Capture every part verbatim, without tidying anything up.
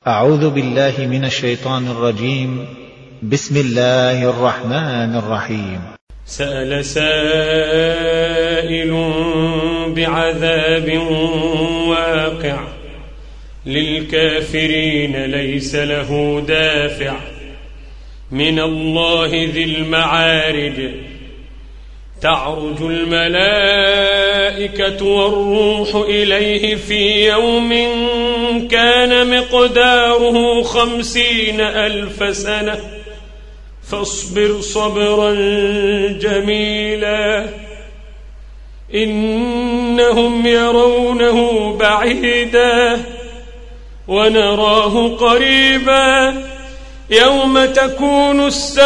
أعوذ بالله من الشيطان الرجيم. بسم الله الرحمن الرحيم. سأل سائل بعذاب واقع للكافرين ليس له دافع من الله ذي المعارج تعرج الملائكة والروح إليه في يوم كان مقداره خمسين ألف سنة فاصبر صبرا جميلا إنهم يرونه بعيدا ونراه قريبا يوم تكون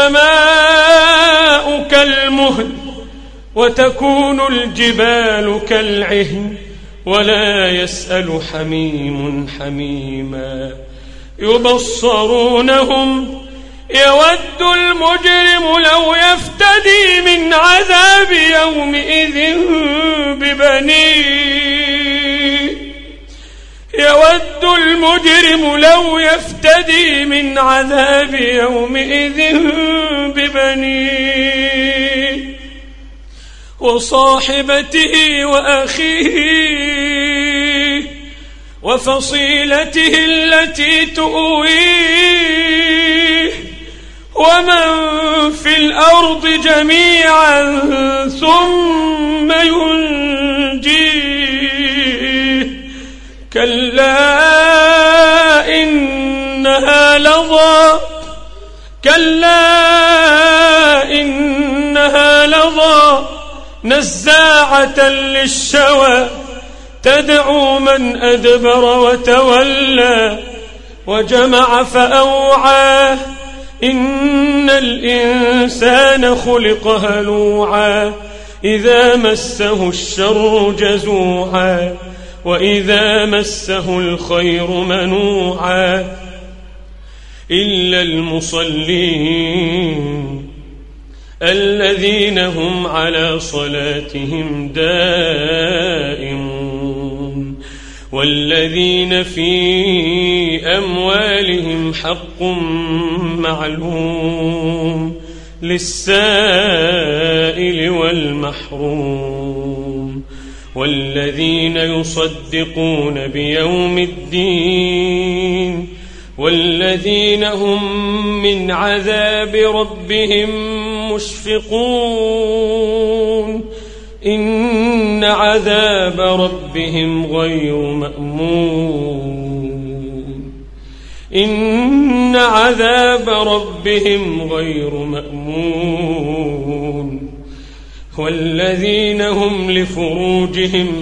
السماء كالمهل وتكون الجبال كالعهن ولا يسأل حميم حميما يبصرونهم يود المجرم لو يفتدي من عذاب يومئذ ببنيه يود المجرم لو يفتدي من عذاب يومئذ ببنيه وصاحبته وأخيه وفصيلته التي تؤويه ومن في الأرض جميعا ثم ينجيه كلا إنها لظى كلا إنها لظى نزاعة للشوى تدعو من أدبر وتولى وجمع فأوعى إن الإنسان خلق هلوعا إذا مسه الشر جزوعا وإذا مسه الخير منوعا إلا المصلين الذين هم على صلاتهم دائمون والذين في أموالهم حق معلوم للسائل والمحروم والذين يصدقون بيوم الدين والذين هم من عذاب ربهم مشفقون إن عذاب ربهم غير مأمون إن عذاب ربهم غير مأمون والذين هم لفروجهم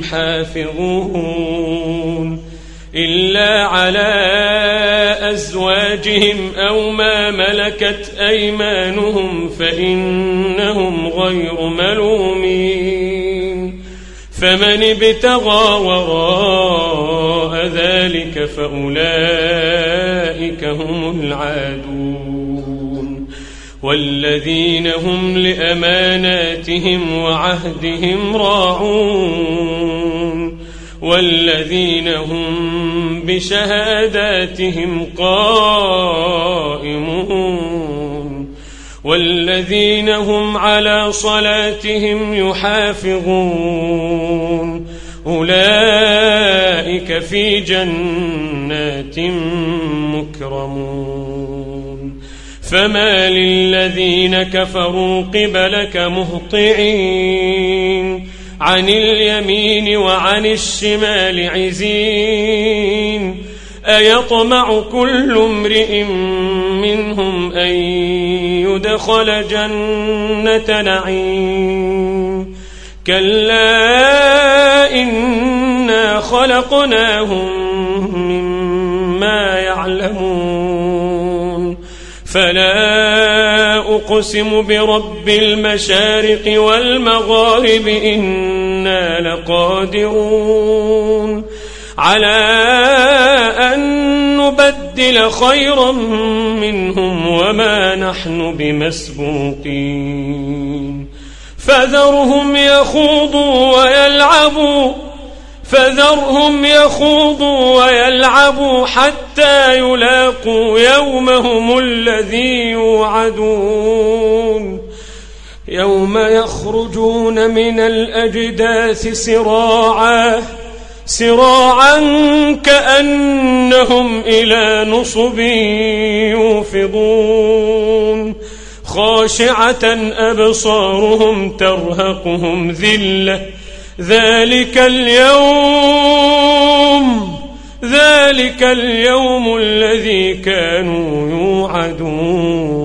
حافظون إلا على أزواجهم أو ما ملكت أيمانهم فإنهم غير ملومين فمن ابتغى وراء ذلك فأولئك هم العادون والذين هم لأماناتهم وعهدهم راعون والذين هم بشهاداتهم قائمون والذين هم على صلاتهم يحافظون أولئك في جنات مكرمون فما للذين كفروا قبلك مهطعين عن اليمين وعن الشمال عزين أيطمع كل امرئ منهم أن يدخل جنة نعيم كلا إنا خلقناهم مما يعلمون فلا أقسم برب المشارق والمغارب إنا لقادرون على أن نبدل خيرا منهم وما نحن بمسبوقين فذرهم يخوضوا ويلعبوا فذرهم يخوضوا ويلعبوا حتى يلاقوا يومهم الذي يوعدون يوم يخرجون من الأجداث سراعا سراعا كأنهم إلى نصب يوفضون خاشعة أبصارهم ترهقهم ذلة ذلك اليوم ذلك اليوم الذي كانوا يوعدون.